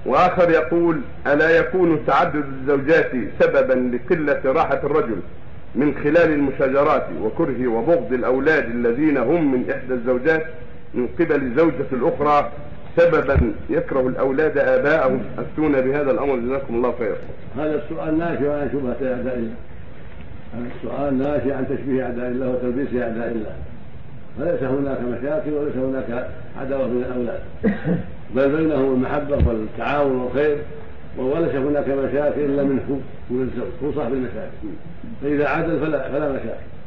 وآخر يقول: ألا يكون تعدد الزوجات سببا لقلة راحة الرجل من خلال المشاجرات وكره وبغض الأولاد الذين هم من إحدى الزوجات من قبل زوجة الأخرى سببا يكره الأولاد آباءهم؟ أفتونا بهذا الأمر جزاكم الله خير. هذا السؤال ناشئ عن شبهة أعداء الله، هذا السؤال ناشئ عن تشبيه أعداء الله وتلبيس أعداء الله، فليس هناك مشاكل وليس هناك عداوة من الأولاد، بل بينهم المحبة والتعاون والخير، وليس هناك مشاكل إلا من الزوج، هو صاحب المشاكل، فإذا عدل فلا مشاكل.